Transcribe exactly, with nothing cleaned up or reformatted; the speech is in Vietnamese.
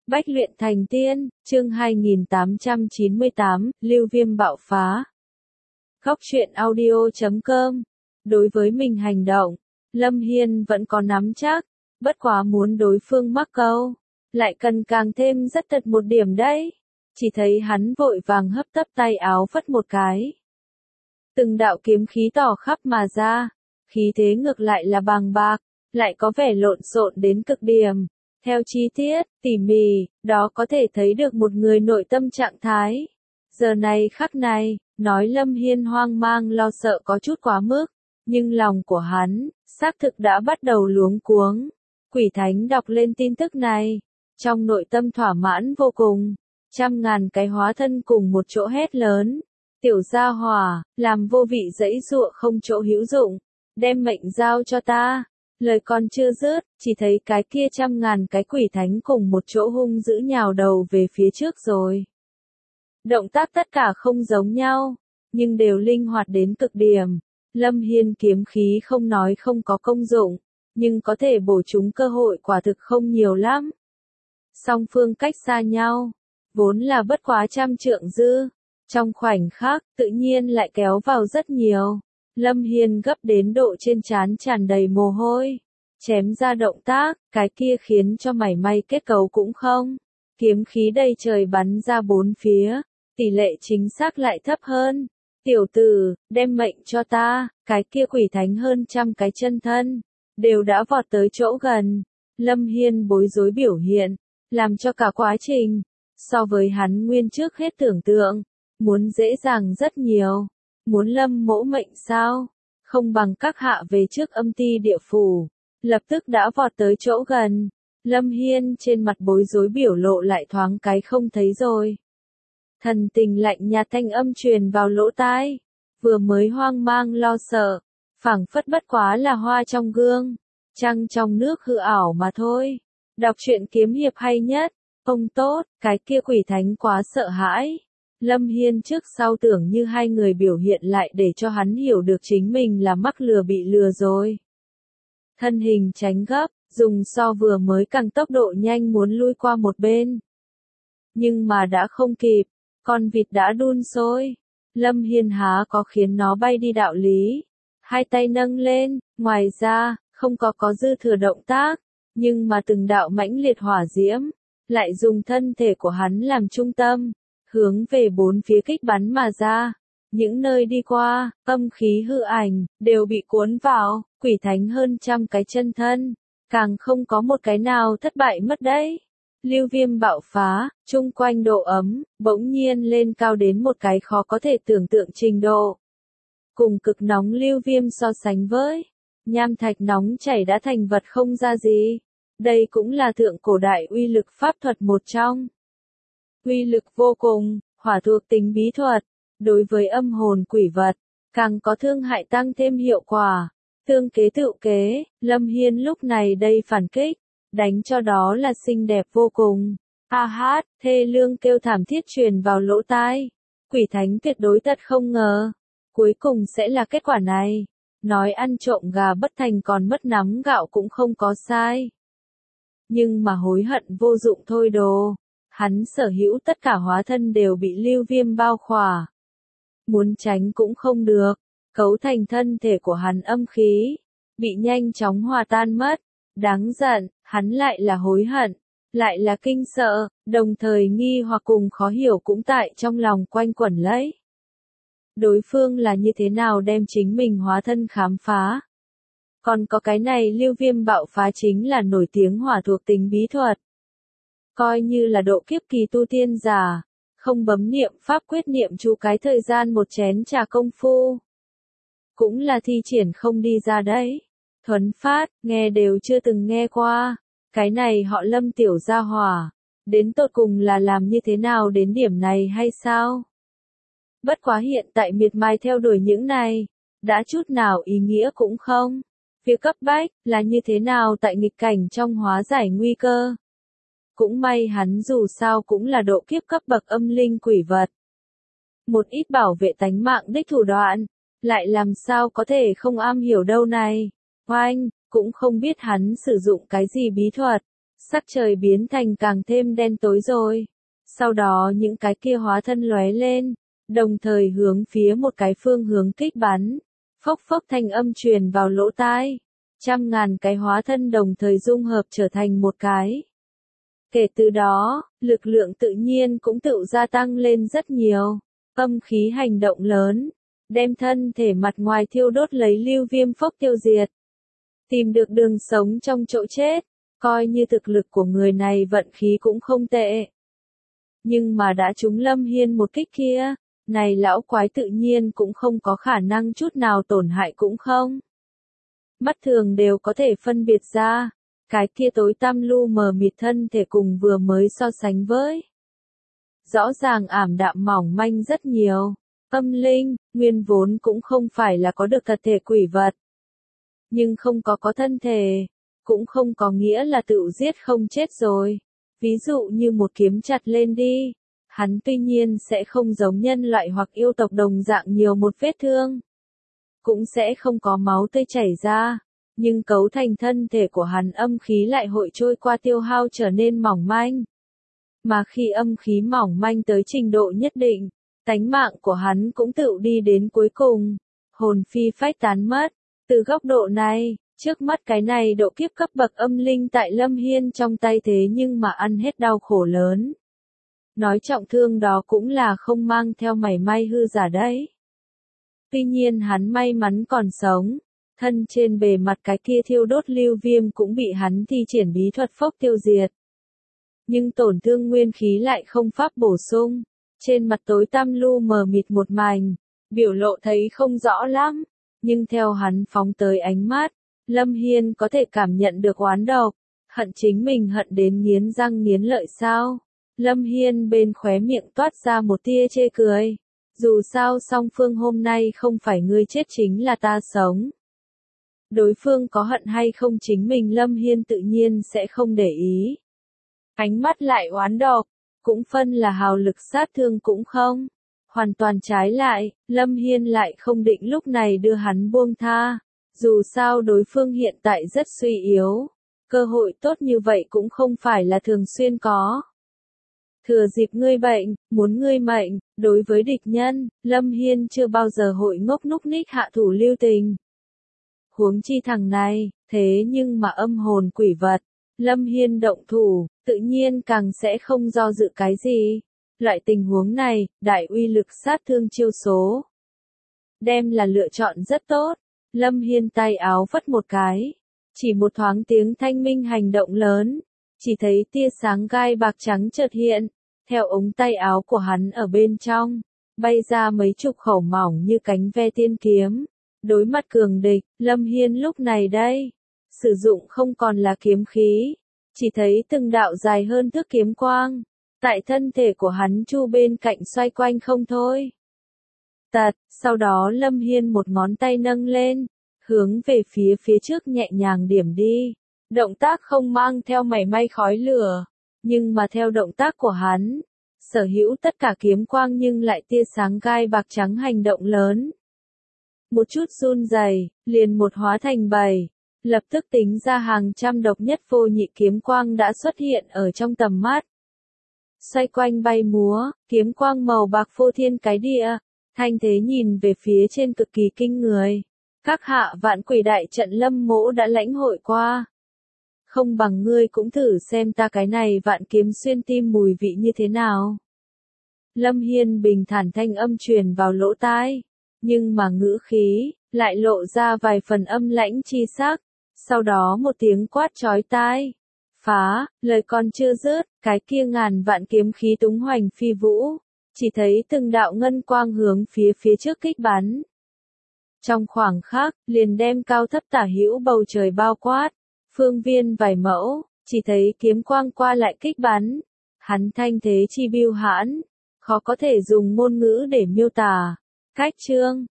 Bách luyện thành tiên, chương hai nghìn tám trăm chín mươi tám, Lưu Viêm bạo phá. Góc truyện audio chấm com. Đối với mình hành động, Lâm Hiên vẫn có nắm chắc, bất quá muốn đối phương mắc câu, lại cần càng thêm rất thật một điểm đấy. Chỉ thấy hắn vội vàng hấp tấp tay áo phất một cái. Từng đạo kiếm khí tỏ khắp mà ra, khí thế ngược lại là bàng bạc, lại có vẻ lộn xộn đến cực điểm. Theo chi tiết, tỉ mỉ, đó có thể thấy được một người nội tâm trạng thái. Giờ này khắc này, nói Lâm Hiên hoang mang lo sợ có chút quá mức, nhưng lòng của hắn, xác thực đã bắt đầu luống cuống. Quỷ Thánh đọc lên tin tức này, trong nội tâm thỏa mãn vô cùng, trăm ngàn cái hóa thân cùng một chỗ hét lớn. Tiểu gia hỏa, làm vô vị dẫy dụa không chỗ hữu dụng, đem mệnh giao cho ta. Lời còn chưa dứt, chỉ thấy cái kia trăm ngàn cái quỷ thánh cùng một chỗ hung dữ nhào đầu về phía trước rồi. Động tác tất cả không giống nhau, nhưng đều linh hoạt đến cực điểm. Lâm Hiên kiếm khí không nói không có công dụng, nhưng có thể bổ trúng cơ hội quả thực không nhiều lắm. Song phương cách xa nhau, vốn là bất quá trăm trượng dư, trong khoảnh khắc tự nhiên lại kéo vào rất nhiều. Lâm Hiên gấp đến độ trên trán tràn đầy mồ hôi, chém ra động tác, cái kia khiến cho mảy may kết cấu cũng không. Kiếm khí đầy trời bắn ra bốn phía, tỷ lệ chính xác lại thấp hơn. Tiểu tử, đem mệnh cho ta, cái kia quỷ thánh hơn trăm cái chân thân, đều đã vọt tới chỗ gần. Lâm Hiên bối rối biểu hiện, làm cho cả quá trình, so với hắn nguyên trước hết tưởng tượng, muốn dễ dàng rất nhiều. Muốn Lâm mỗ mệnh sao? Không bằng các hạ về trước âm ti địa phủ. Lập tức đã vọt tới chỗ gần. Lâm Hiên trên mặt bối rối biểu lộ lại thoáng cái không thấy rồi. Thần tình lạnh nhạt thanh âm truyền vào lỗ tai. Vừa mới hoang mang lo sợ, phảng phất bất quá là hoa trong gương, trăng trong nước hư ảo mà thôi. Đọc truyện kiếm hiệp hay nhất. Ông tốt, cái kia quỷ thánh quá sợ hãi. Lâm Hiên trước sau tưởng như hai người biểu hiện lại để cho hắn hiểu được chính mình là mắc lừa bị lừa rồi. Thân hình tránh gấp, dùng so vừa mới càng tốc độ nhanh muốn lui qua một bên. Nhưng mà đã không kịp, con vịt đã đun sôi. Lâm Hiên há có khiến nó bay đi đạo lý. Hai tay nâng lên, ngoài ra, không có có dư thừa động tác, nhưng mà từng đạo mãnh liệt hỏa diễm, lại dùng thân thể của hắn làm trung tâm, hướng về bốn phía kích bắn mà ra. Những nơi đi qua, âm khí hư ảnh, đều bị cuốn vào, quỷ thánh hơn trăm cái chân thân, càng không có một cái nào thất bại mất đấy. Lưu Viêm bạo phá, chung quanh độ ấm, bỗng nhiên lên cao đến một cái khó có thể tưởng tượng trình độ. Cùng cực nóng Lưu Viêm so sánh với, nham thạch nóng chảy đã thành vật không ra gì. Đây cũng là thượng cổ đại uy lực pháp thuật một trong. Uy lực vô cùng, hỏa thuộc tính bí thuật, đối với âm hồn quỷ vật, càng có thương hại tăng thêm hiệu quả. Tương kế tự kế, Lâm Hiên lúc này đây phản kích, đánh cho đó là xinh đẹp vô cùng. A hát, thê lương kêu thảm thiết truyền vào lỗ tai. Quỷ thánh tuyệt đối thật không ngờ, cuối cùng sẽ là kết quả này. Nói ăn trộm gà bất thành còn mất nắm gạo cũng không có sai. Nhưng mà hối hận vô dụng thôi đồ. Hắn sở hữu tất cả hóa thân đều bị Lưu Viêm bao khỏa. Muốn tránh cũng không được, cấu thành thân thể của hắn âm khí, bị nhanh chóng hòa tan mất. Đáng giận, hắn lại là hối hận, lại là kinh sợ, đồng thời nghi hoặc cùng khó hiểu cũng tại trong lòng quanh quẩn lấy. Đối phương là như thế nào đem chính mình hóa thân khám phá? Còn có cái này Lưu Viêm bạo phá chính là nổi tiếng hỏa thuộc tính bí thuật. Coi như là độ kiếp kỳ tu tiên giả, không bấm niệm pháp quyết niệm chú cái thời gian một chén trà công phu. Cũng là thi triển không đi ra đấy. Thuấn phát, nghe đều chưa từng nghe qua. Cái này họ Lâm tiểu gia hỏa, đến tột cùng là làm như thế nào đến điểm này hay sao? Bất quá hiện tại miệt mài theo đuổi những này, đã chút nào ý nghĩa cũng không. Việc cấp bách là như thế nào tại nghịch cảnh trong hóa giải nguy cơ. Cũng may hắn dù sao cũng là độ kiếp cấp bậc âm linh quỷ vật. Một ít bảo vệ tánh mạng đích thủ đoạn, lại làm sao có thể không am hiểu đâu này. Oanh, cũng không biết hắn sử dụng cái gì bí thuật. Sắc trời biến thành càng thêm đen tối rồi. Sau đó những cái kia hóa thân lóe lên, đồng thời hướng phía một cái phương hướng kích bắn. Phốc phốc thanh âm truyền vào lỗ tai. Trăm ngàn cái hóa thân đồng thời dung hợp trở thành một cái. Kể từ đó, lực lượng tự nhiên cũng tự gia tăng lên rất nhiều. Âm khí hành động lớn, đem thân thể mặt ngoài thiêu đốt lấy lưu viêm phốc tiêu diệt. Tìm được đường sống trong chỗ chết, coi như thực lực của người này vận khí cũng không tệ. Nhưng mà đã trúng Lâm Hiên một kích kia, này lão quái tự nhiên cũng không có khả năng chút nào tổn hại cũng không. Mắt thường đều có thể phân biệt ra, cái kia tối tăm lu mờ mịt thân thể cùng vừa mới so sánh với. Rõ ràng ảm đạm mỏng manh rất nhiều, âm linh, nguyên vốn cũng không phải là có được thật thể quỷ vật. Nhưng không có có thân thể, cũng không có nghĩa là tự giết không chết rồi. Ví dụ như một kiếm chặt lên đi, hắn tuy nhiên sẽ không giống nhân loại hoặc yêu tộc đồng dạng nhiều một vết thương. Cũng sẽ không có máu tươi chảy ra, nhưng cấu thành thân thể của hắn âm khí lại hội trôi qua tiêu hao trở nên mỏng manh. Mà khi âm khí mỏng manh tới trình độ nhất định, tánh mạng của hắn cũng tự đi đến cuối cùng, hồn phi phách tán mất. Từ góc độ này, trước mắt cái này độ kiếp cấp bậc âm linh tại Lâm Hiên trong tay thế nhưng mà ăn hết đau khổ lớn. Nói trọng thương đó cũng là không mang theo mảy may hư giả đấy. Tuy nhiên hắn may mắn còn sống, thân trên bề mặt cái kia thiêu đốt lưu viêm cũng bị hắn thi triển bí thuật phốc tiêu diệt. Nhưng tổn thương nguyên khí lại không pháp bổ sung, trên mặt tối tăm lu mờ mịt một mảnh, biểu lộ thấy không rõ lắm, nhưng theo hắn phóng tới ánh mắt, Lâm Hiên có thể cảm nhận được oán độc, hận chính mình hận đến nghiến răng nghiến lợi sao. Lâm Hiên bên khóe miệng toát ra một tia chê cười. Dù sao song phương hôm nay không phải ngươi chết chính là ta sống. Đối phương có hận hay không chính mình Lâm Hiên tự nhiên sẽ không để ý. Ánh mắt lại oán độc, cũng phân là hào lực sát thương cũng không. Hoàn toàn trái lại, Lâm Hiên lại không định lúc này đưa hắn buông tha. Dù sao đối phương hiện tại rất suy yếu. Cơ hội tốt như vậy cũng không phải là thường xuyên có. Thừa dịp ngươi bệnh, muốn ngươi mệnh, đối với địch nhân, Lâm Hiên chưa bao giờ hội ngốc núc ních hạ thủ lưu tình. Huống chi thằng này, thế nhưng mà âm hồn quỷ vật, Lâm Hiên động thủ, tự nhiên càng sẽ không do dự cái gì. Loại tình huống này, đại uy lực sát thương chiêu số. Đem là lựa chọn rất tốt, Lâm Hiên tay áo phất một cái. Chỉ một thoáng tiếng thanh minh hành động lớn, chỉ thấy tia sáng gai bạc trắng chợt hiện. Theo ống tay áo của hắn ở bên trong, bay ra mấy chục khẩu mỏng như cánh ve tiên kiếm. Đối mặt cường địch, Lâm Hiên lúc này đây, sử dụng không còn là kiếm khí, chỉ thấy từng đạo dài hơn thước kiếm quang, tại thân thể của hắn chu bên cạnh xoay quanh không thôi. Tật, sau đó Lâm Hiên một ngón tay nâng lên, hướng về phía phía trước nhẹ nhàng điểm đi. Động tác không mang theo mảy may khói lửa. Nhưng mà theo động tác của hắn, sở hữu tất cả kiếm quang nhưng lại tia sáng gai bạc trắng hành động lớn. Một chút run rẩy, liền một hóa thành bảy, lập tức tính ra hàng trăm độc nhất vô nhị kiếm quang đã xuất hiện ở trong tầm mắt. Xoay quanh bay múa, kiếm quang màu bạc phô thiên cái địa, thanh thế nhìn về phía trên cực kỳ kinh người. Các hạ vạn quỷ đại trận Lâm Mỗ đã lãnh hội qua. Không bằng ngươi cũng thử xem ta cái này vạn kiếm xuyên tim mùi vị như thế nào. Lâm Hiên bình thản thanh âm truyền vào lỗ tai, nhưng mà ngữ khí, lại lộ ra vài phần âm lãnh chi sắc, sau đó một tiếng quát chói tai. Phá, lời còn chưa dứt, cái kia ngàn vạn kiếm khí túng hoành phi vũ, chỉ thấy từng đạo ngân quang hướng phía phía trước kích bắn. Trong khoảng khắc, liền đem cao thấp tả hữu bầu trời bao quát. Phương viên vài mẫu, chỉ thấy kiếm quang qua lại kích bắn. Hắn thanh thế chi biêu hãn, khó có thể dùng ngôn ngữ để miêu tả. Cách chương,